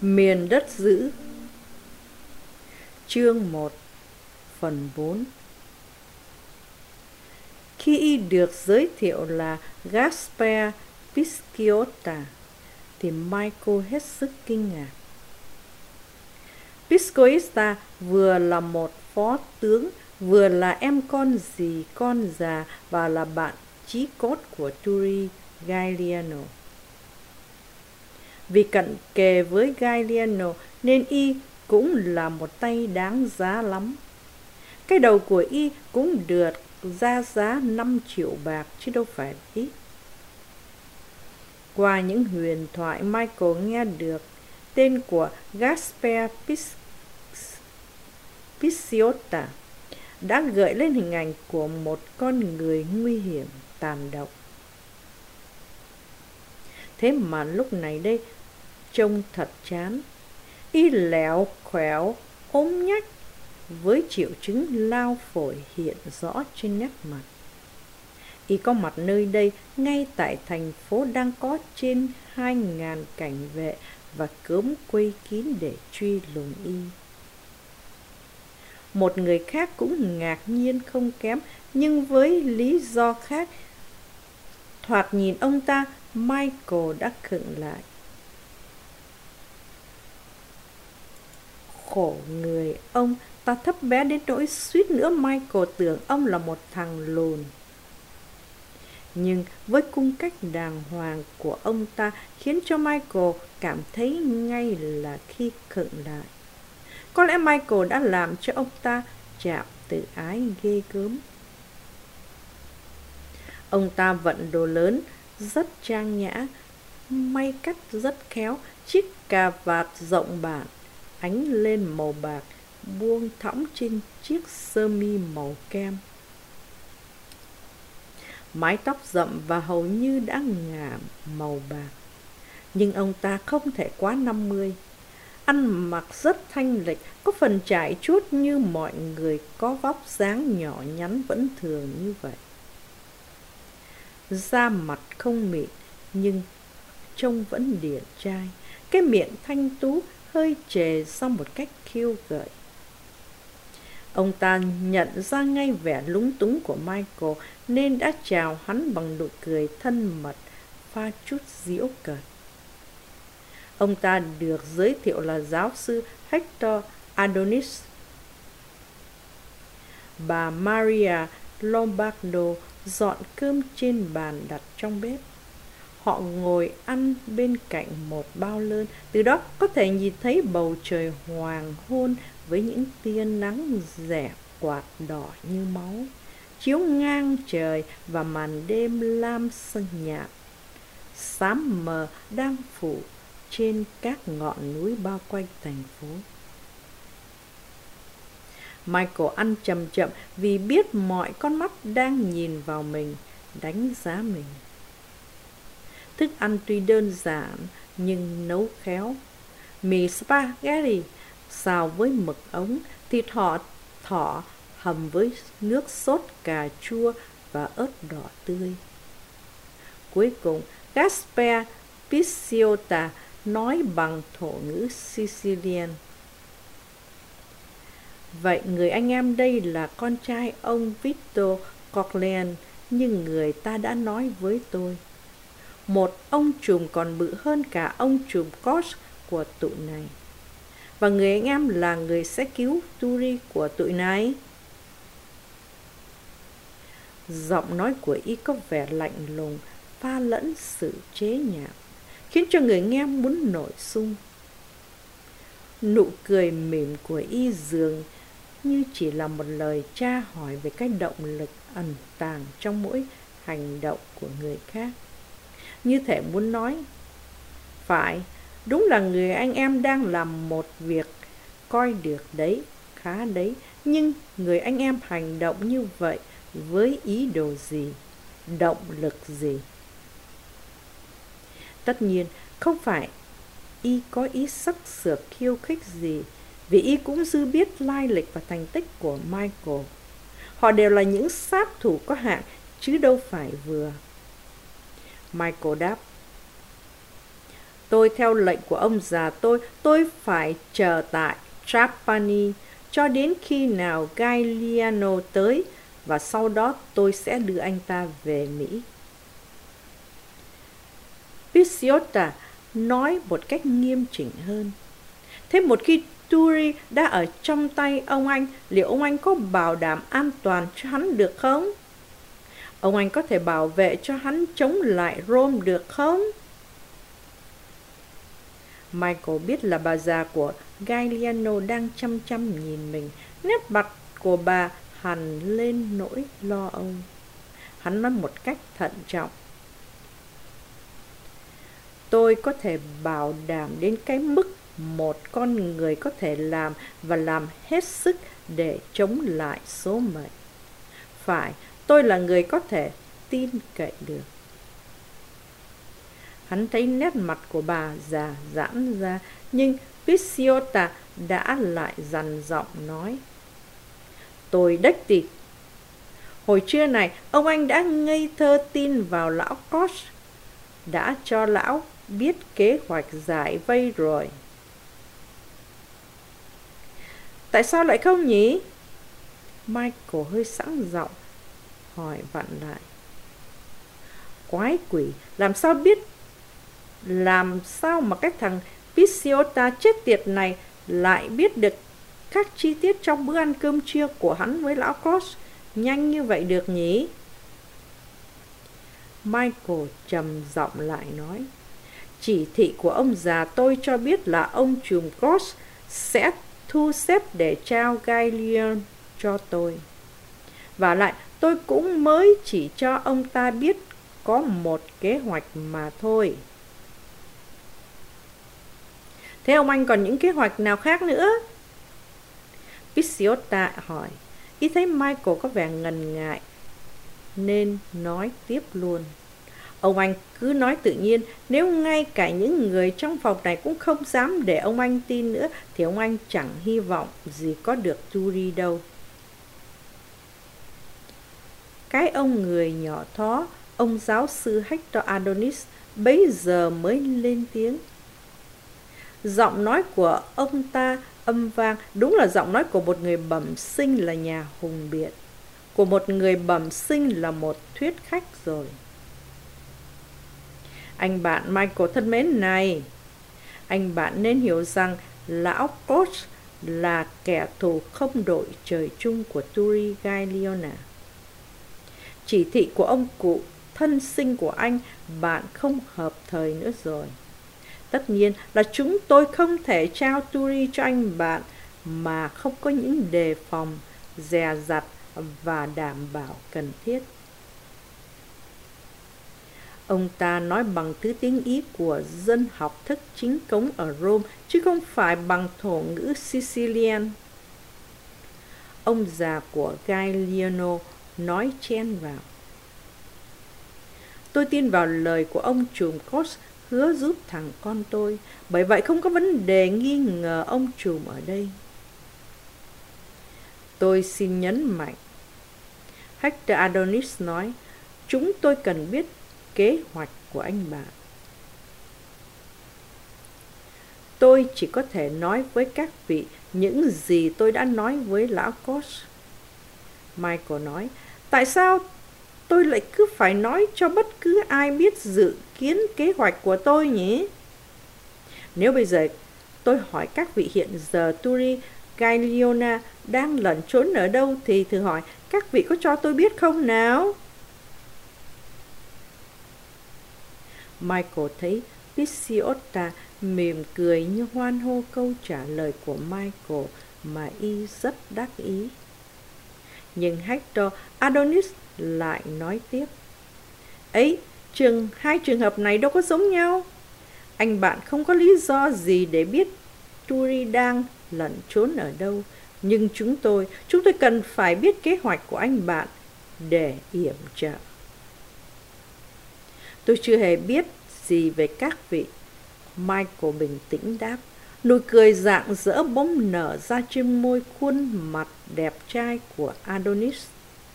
Miền đất dữ. Chương 1, phần 4. Khi y được giới thiệu là Gaspare Pisciotta thì Michael hết sức kinh ngạc. Pisciotta vừa là một phó tướng, vừa là em con dì con già và là bạn chí cốt của Turi Gagliano. Vì cận kề với Gagliano nên y cũng là một tay đáng giá lắm. Cái đầu của y cũng được ra giá 5 triệu bạc chứ đâu phải ít. Qua những huyền thoại Michael nghe được, tên của Gaspare Pisciotta đã gợi lên hình ảnh của một con người nguy hiểm, tàn độc. Thế mà lúc này đây, trông thật chán. Y lẻo khéo, ốm nhách, với triệu chứng lao phổi hiện rõ trên nét mặt. Y có mặt nơi đây ngay tại thành phố đang có trên 2.000 cảnh vệ và cớm quây kín để truy lùng y. Một người khác cũng ngạc nhiên không kém, nhưng với lý do khác. Thoạt nhìn ông ta, Michael đã khựng lại. Khổ người ông, ta thấp bé đến nỗi suýt nữa Michael tưởng ông là một thằng lùn. Nhưng với cung cách đàng hoàng của ông ta khiến cho Michael cảm thấy ngay là khi khựng lại. Có lẽ Michael đã làm cho ông ta chạm tự ái ghê gớm. Ông ta vận đồ lớn, rất trang nhã, may cắt rất khéo, chiếc cà vạt rộng bản, ánh lên màu bạc, buông thõng trên chiếc sơ mi màu kem. Mái tóc rậm và hầu như đã ngả màu bạc. Nhưng ông ta không thể quá 50. Ăn mặc rất thanh lịch, có phần trải chuốt như mọi người có vóc dáng nhỏ nhắn vẫn thường như vậy. Da mặt không mịn, nhưng trông vẫn điển trai. Cái miệng thanh tú hơi trề sau một cách khiêu gợi. Ông ta nhận ra ngay vẻ lúng túng của Michael nên đã chào hắn bằng nụ cười thân mật, pha chút giễu cợt. Ông ta được giới thiệu là giáo sư Hector Adonis. Bà Maria Lombardo dọn cơm trên bàn đặt trong bếp. Họ ngồi ăn bên cạnh một bao lơn, từ đó có thể nhìn thấy bầu trời hoàng hôn với những tia nắng rẻ quạt đỏ như máu, chiếu ngang trời và màn đêm lam xanh nhạt, xám mờ đang phủ trên các ngọn núi bao quanh thành phố. Michael ăn chậm chậm vì biết mọi con mắt đang nhìn vào mình, đánh giá mình. Thức ăn tuy đơn giản nhưng nấu khéo. Mì spaghetti xào với mực ống, thịt thỏ hầm với nước sốt cà chua và ớt đỏ tươi. Cuối cùng, Gaspare Pisciotta nói bằng thổ ngữ Sicilian. Vậy người anh em đây là con trai ông Victor Corleone, nhưng người ta đã nói với tôi. Một ông trùm còn bự hơn cả ông trùm Koch của tụi này. Và người anh em là người sẽ cứu Turi của tụi này. Giọng nói của y có vẻ lạnh lùng, pha lẫn sự chế nhạo, khiến cho người nghe muốn nổi sung. Nụ cười mỉm của y dường như chỉ là một lời tra hỏi về cái động lực ẩn tàng trong mỗi hành động của người khác. Như thể muốn nói, phải, đúng là người anh em đang làm một việc coi được đấy, khá đấy, nhưng người anh em hành động như vậy với ý đồ gì, động lực gì? Tất nhiên, không phải y có ý sắc sược khiêu khích gì, vì y cũng dư biết lai lịch và thành tích của Michael. Họ đều là những sát thủ có hạng, chứ đâu phải vừa. Michael đáp, Tôi theo lệnh của ông già tôi phải chờ tại Trapani cho đến khi nào Gagliano tới, và sau đó tôi sẽ đưa anh ta về Mỹ. Picciota nói một cách nghiêm chỉnh hơn. Thế một khi Turi đã ở trong tay ông anh, liệu ông anh có bảo đảm an toàn cho hắn được không? Ông anh có thể bảo vệ cho hắn chống lại Rome được không? Michael biết là bà già của Gagliano đang chăm chăm nhìn mình. Nét mặt của bà hằn lên nỗi lo âu. Hắn nói một cách thận trọng. Tôi có thể bảo đảm đến cái mức một con người có thể làm, và làm hết sức để chống lại số mệnh. Phải, tôi là người có thể tin cậy được. Hắn thấy nét mặt của bà già giãn ra, nhưng Picciota đã lại dằn giọng nói. Tôi đếch tịt. Hồi trưa này, ông anh đã ngây thơ tin vào lão Koch, đã cho lão biết kế hoạch giải vây rồi. Tại sao lại không nhỉ? Michael hơi sẵn giọng hỏi vặn lại. Quái quỷ, làm sao biết? Làm sao mà cái thằng Picciota chết tiệt này lại biết được các chi tiết trong bữa ăn cơm trưa của hắn với lão Koch nhanh như vậy được nhỉ? Michael trầm giọng lại nói. Chỉ thị của ông già tôi cho biết là ông trùm Koch sẽ thu xếp để trao Gagliano cho tôi. Và lại tôi cũng mới chỉ cho ông ta biết có một kế hoạch mà thôi. Thế ông anh còn những kế hoạch nào khác nữa? Picciota hỏi. Y thấy Michael có vẻ ngần ngại nên nói tiếp luôn. Ông anh cứ nói tự nhiên. Nếu ngay cả những người trong phòng này cũng không dám để ông anh tin nữa, thì ông anh chẳng hy vọng gì có được Turi đâu. Cái ông người nhỏ thó, ông giáo sư Hector Adonis bấy giờ mới lên tiếng. Giọng nói của ông ta âm vang, đúng là giọng nói của một người bẩm sinh là nhà hùng biện, của một người bẩm sinh là một thuyết khách rồi. Anh bạn Michael thân mến này, anh bạn nên hiểu rằng lão Koch là kẻ thù không đội trời chung của Turi Gagliano. Chỉ thị của ông cụ thân sinh của anh, bạn không hợp thời nữa rồi. Tất nhiên là chúng tôi không thể trao Turi cho anh bạn mà không có những đề phòng, dè dặt và đảm bảo cần thiết. Ông ta nói bằng thứ tiếng Ý của dân học thức chính cống ở Rome, chứ không phải bằng thổ ngữ Sicilian. Ông già của Gagliano nói chen vào. Tôi tin vào lời của ông trùm Koch hứa giúp thằng con tôi, bởi vậy không có vấn đề nghi ngờ ông trùm ở đây. Tôi xin nhấn mạnh, Hector Adonis nói, chúng tôi cần biết kế hoạch của anh bạn. Tôi chỉ có thể nói với các vị những gì tôi đã nói với lão Koch. Michael nói, tại sao tôi lại cứ phải nói cho bất cứ ai biết dự kiến kế hoạch của tôi nhỉ? Nếu bây giờ tôi hỏi các vị hiện giờ Turi Gagliano đang lẩn trốn ở đâu, thì thử hỏi các vị có cho tôi biết không nào? Michael thấy Picciota mỉm cười như hoan hô câu trả lời của Michael mà y rất đắc ý. Nhưng Hector Adonis lại nói tiếp. Ấy, hai trường hợp này đâu có giống nhau. Anh bạn không có lý do gì để biết Turi đang lẩn trốn ở đâu. Nhưng chúng tôi cần phải biết kế hoạch của anh bạn để yểm trợ. Tôi chưa hề biết gì về các vị, Michael bình tĩnh đáp. Nụ cười rạng rỡ bỗng nở ra trên môi khuôn mặt đẹp trai của Adonis.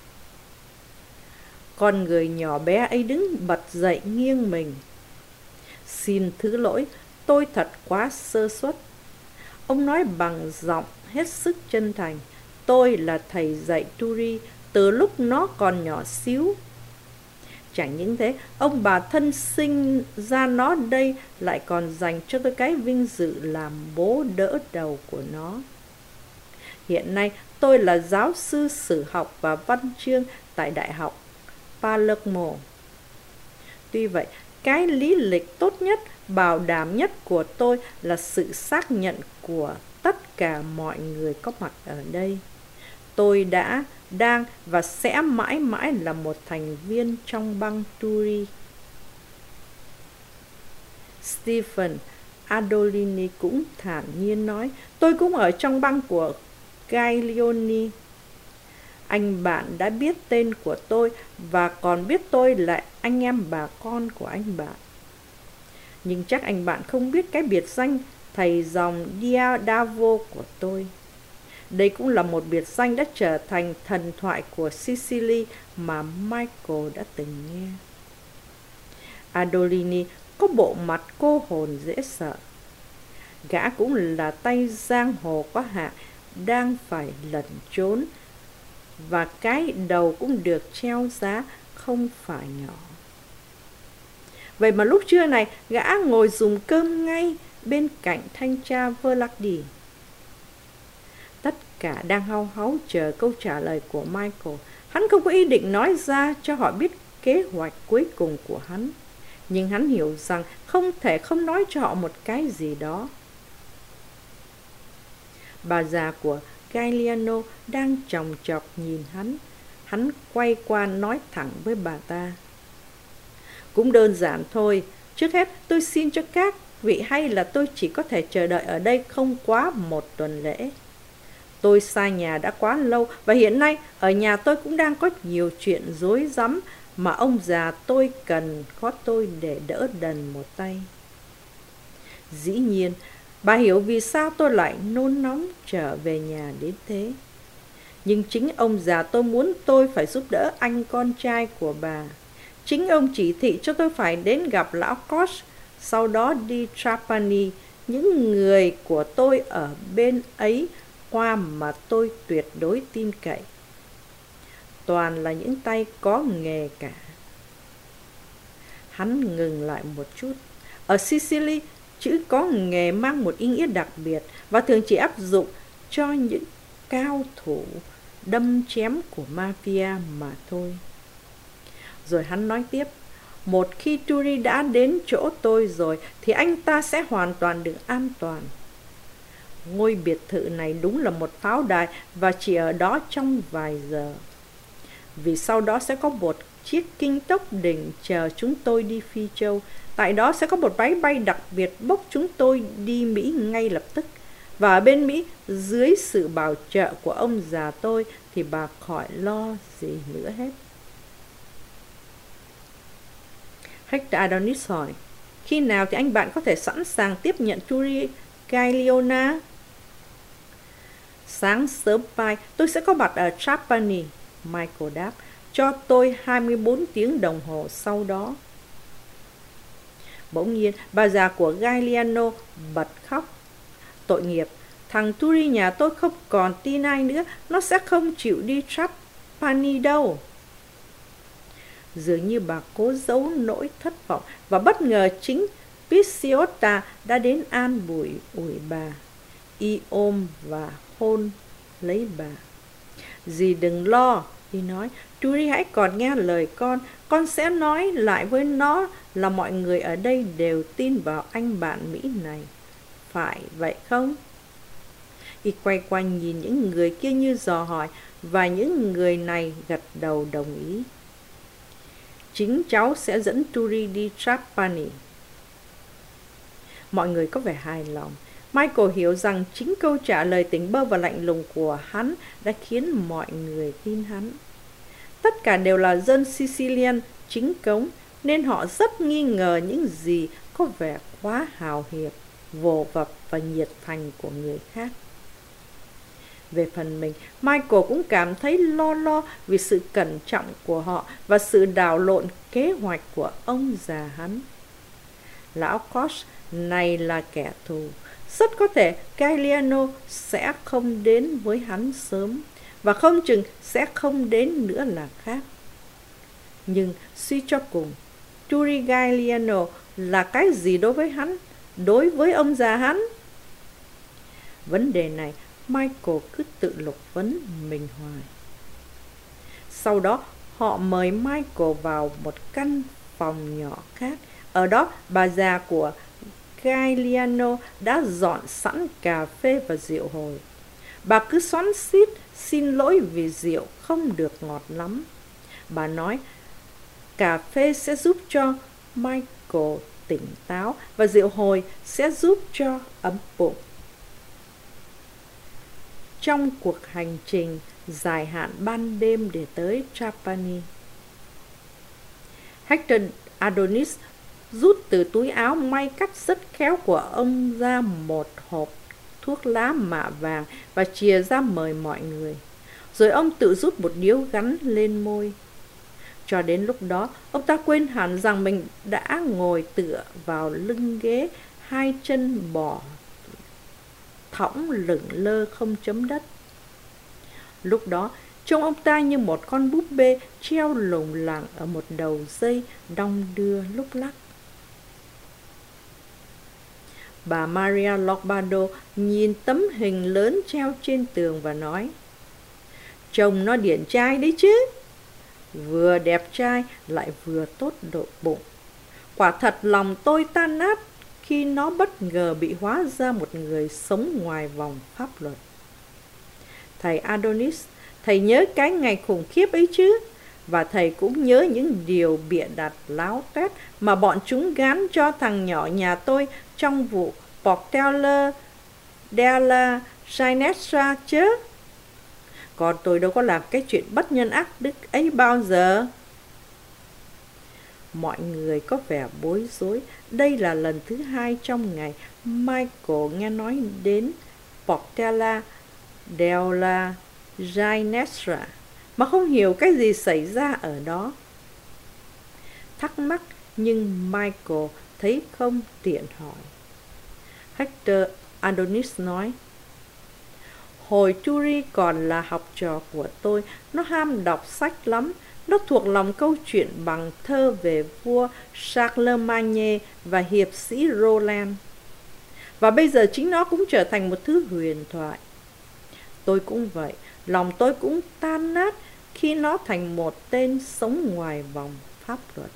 Con người nhỏ bé ấy đứng bật dậy nghiêng mình. Xin thứ lỗi, tôi thật quá sơ suất. Ông nói bằng giọng hết sức chân thành. Tôi là thầy dạy Turi từ lúc nó còn nhỏ xíu. Chẳng những thế, ông bà thân sinh ra nó đây lại còn dành cho tôi cái vinh dự làm bố đỡ đầu của nó. Hiện nay, tôi là giáo sư sử học và văn chương tại Đại học Palermo. Tuy vậy, cái lý lịch tốt nhất, bảo đảm nhất của tôi là sự xác nhận của tất cả mọi người có mặt ở đây. Tôi đã, đang và sẽ mãi mãi là một thành viên trong bang Turi. Stephen Adolini cũng thản nhiên nói, tôi cũng ở trong bang của Gaglioni. Anh bạn đã biết tên của tôi và còn biết tôi là anh em bà con của anh bạn. Nhưng chắc anh bạn không biết cái biệt danh thầy dòng Diadavo của tôi. Đây cũng là một biệt danh đã trở thành thần thoại của Sicily mà Michael đã từng nghe. Adolini có bộ mặt cô hồn dễ sợ. Gã cũng là tay giang hồ có hạng, đang phải lẩn trốn, và cái đầu cũng được treo giá không phải nhỏ. Vậy mà lúc trưa này, gã ngồi dùng cơm ngay bên cạnh thanh tra Verlagdi. Tất cả đang hau háu chờ câu trả lời của Michael. Hắn không có ý định nói ra cho họ biết kế hoạch cuối cùng của hắn. Nhưng hắn hiểu rằng không thể không nói cho họ một cái gì đó. Bà già của Gagliano đang chòng chọc nhìn hắn. Hắn quay qua nói thẳng với bà ta. Cũng đơn giản thôi. Trước hết tôi xin cho các vị hay là tôi chỉ có thể chờ đợi ở đây không quá 1 tuần lễ. Tôi xa nhà đã quá lâu và hiện nay ở nhà tôi cũng đang có nhiều chuyện rối rắm mà ông già tôi cần có tôi để đỡ đần một tay. Dĩ nhiên, bà hiểu vì sao tôi lại nôn nóng trở về nhà đến thế. Nhưng chính ông già tôi muốn tôi phải giúp đỡ anh con trai của bà. Chính ông chỉ thị cho tôi phải đến gặp lão Koch, sau đó đi Trapani. Những người của tôi ở bên ấy qua mà tôi tuyệt đối tin cậy. Toàn là những tay có nghề cả. Hắn ngừng lại một chút. Ở Sicily, chữ có nghề mang một ý nghĩa đặc biệt và thường chỉ áp dụng cho những cao thủ đâm chém của mafia mà thôi. Rồi hắn nói tiếp, một khi Turi đã đến chỗ tôi rồi thì anh ta sẽ hoàn toàn được an toàn. Ngôi biệt thự này đúng là một pháo đài và chỉ ở đó trong vài giờ. Vì sau đó sẽ có một chiếc kinh tốc đỉnh chờ chúng tôi đi Phi Châu. Tại đó sẽ có một máy bay đặc biệt bốc chúng tôi đi Mỹ ngay lập tức. Và ở bên Mỹ, dưới sự bảo trợ của ông già tôi thì bà khỏi lo gì nữa hết. Hector Adonis hỏi, khi nào thì anh bạn có thể sẵn sàng tiếp nhận Turi Gagliona? Sáng sớm mai tôi sẽ có mặt ở Trapani, Michael đáp, cho tôi 24 tiếng đồng hồ sau đó. Bỗng nhiên, bà già của Gagliano bật khóc. Tội nghiệp, thằng Turi nhà tôi không còn tin ai nữa, nó sẽ không chịu đi Trapani đâu. Dường như bà cố giấu nỗi thất vọng và bất ngờ chính Picciotta đã đến an ủi bà. Y ôm và hôn lấy bà. Dì đừng lo, y nói, Turi hãy còn nghe lời con sẽ nói lại với nó là mọi người ở đây đều tin vào anh bạn Mỹ này. Phải vậy không? Y quay qua nhìn những người kia như dò hỏi và những người này gật đầu đồng ý. Chính cháu sẽ dẫn Turi đi Trapani. Mọi người có vẻ hài lòng. Michael hiểu rằng chính câu trả lời tỉnh bơ và lạnh lùng của hắn đã khiến mọi người tin hắn. Tất cả đều là dân Sicilian chính cống, nên họ rất nghi ngờ những gì có vẻ quá hào hiệp, vồ vập và nhiệt thành của người khác. Về phần mình, Michael cũng cảm thấy lo vì sự cẩn trọng của họ và sự đảo lộn kế hoạch của ông già hắn. lão Koch này là kẻ thù. Rất có thể Gagliano sẽ không đến với hắn sớm, và không chừng sẽ không đến nữa là khác. Nhưng suy cho cùng, Turi Gagliano là cái gì đối với hắn, đối với ông già hắn? Vấn đề này Michael cứ tự lục vấn mình hoài. Sau đó họ mời Michael vào một căn phòng nhỏ khác. Ở đó bà già của Gagliano đã dọn sẵn cà phê và rượu hồi. Bà cứ xoắn xít xin lỗi vì rượu không được ngọt lắm. Bà nói cà phê sẽ giúp cho Michael tỉnh táo và rượu hồi sẽ giúp cho ấm bụng. Trong cuộc hành trình dài hạn ban đêm để tới Trapani, Hector Adonis rút từ túi áo may cắt rất khéo của ông ra một hộp thuốc lá mạ vàng và chìa ra mời mọi người. Rồi ông tự rút một điếu gắn lên môi. Cho đến lúc đó, ông ta quên hẳn rằng mình đã ngồi tựa vào lưng ghế, hai chân bỏ thõng lửng lơ không chấm đất. Lúc đó, trông ông ta như một con búp bê treo lủng lẳng ở một đầu dây đong đưa lúc lắc. Bà Maria Lombardo nhìn tấm hình lớn treo trên tường và nói: "Trông nó điển trai đấy chứ, vừa đẹp trai lại vừa tốt độ bụng. Quả thật lòng tôi tan nát khi nó bất ngờ bị hóa ra một người sống ngoài vòng pháp luật." Thầy Adonis, thầy nhớ cái ngày khủng khiếp ấy chứ? Và thầy cũng nhớ những điều bịa đặt láo tuét mà bọn chúng gán cho thằng nhỏ nhà tôi trong vụ Portella della Ginestra chứ? Còn tôi đâu có làm cái chuyện bất nhân ác đức ấy bao giờ. Mọi người có vẻ bối rối. Đây là lần thứ hai trong ngày Michael nghe nói đến Portella della Ginestra mà không hiểu cái gì xảy ra ở đó. Thắc mắc nhưng Michael thấy không tiện hỏi. Hector Adonis nói: "Hồi Turi còn là học trò của tôi, nó ham đọc sách lắm. Nó thuộc lòng câu chuyện bằng thơ về vua Charlemagne và hiệp sĩ Roland. Và bây giờ chính nó cũng trở thành một thứ huyền thoại. Tôi cũng vậy, lòng tôi cũng tan nát khi nó thành một tên sống ngoài vòng pháp luật."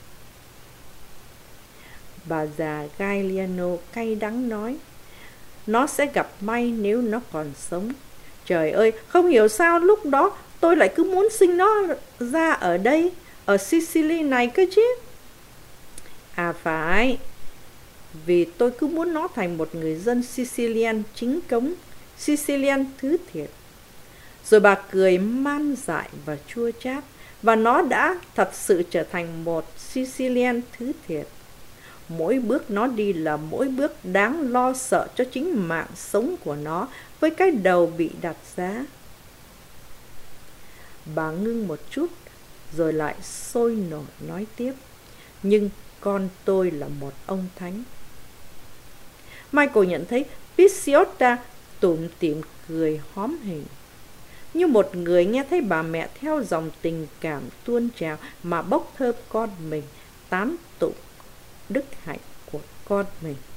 Bà già Gagliano cay đắng nói: "Nó sẽ gặp may nếu nó còn sống. Trời ơi, không hiểu sao lúc đó tôi lại cứ muốn sinh nó ra ở đây, ở Sicily này cơ chứ." "À phải, vì tôi cứ muốn nó thành một người dân Sicilian chính cống, Sicilian thứ thiệt." Rồi bà cười man dại và chua chát. Và nó đã thật sự trở thành một Sicilian thứ thiệt. Mỗi bước nó đi là mỗi bước đáng lo sợ cho chính mạng sống của nó với cái đầu bị đặt giá. Bà ngưng một chút rồi lại sôi nổi nói tiếp: "Nhưng con tôi là một ông thánh." Michael nhận thấy Picciota tủm tỉm cười hóm hỉnh, như một người nghe thấy bà mẹ theo dòng tình cảm tuôn trào mà bốc thơm con mình, tán tụng đức hạnh của con mình.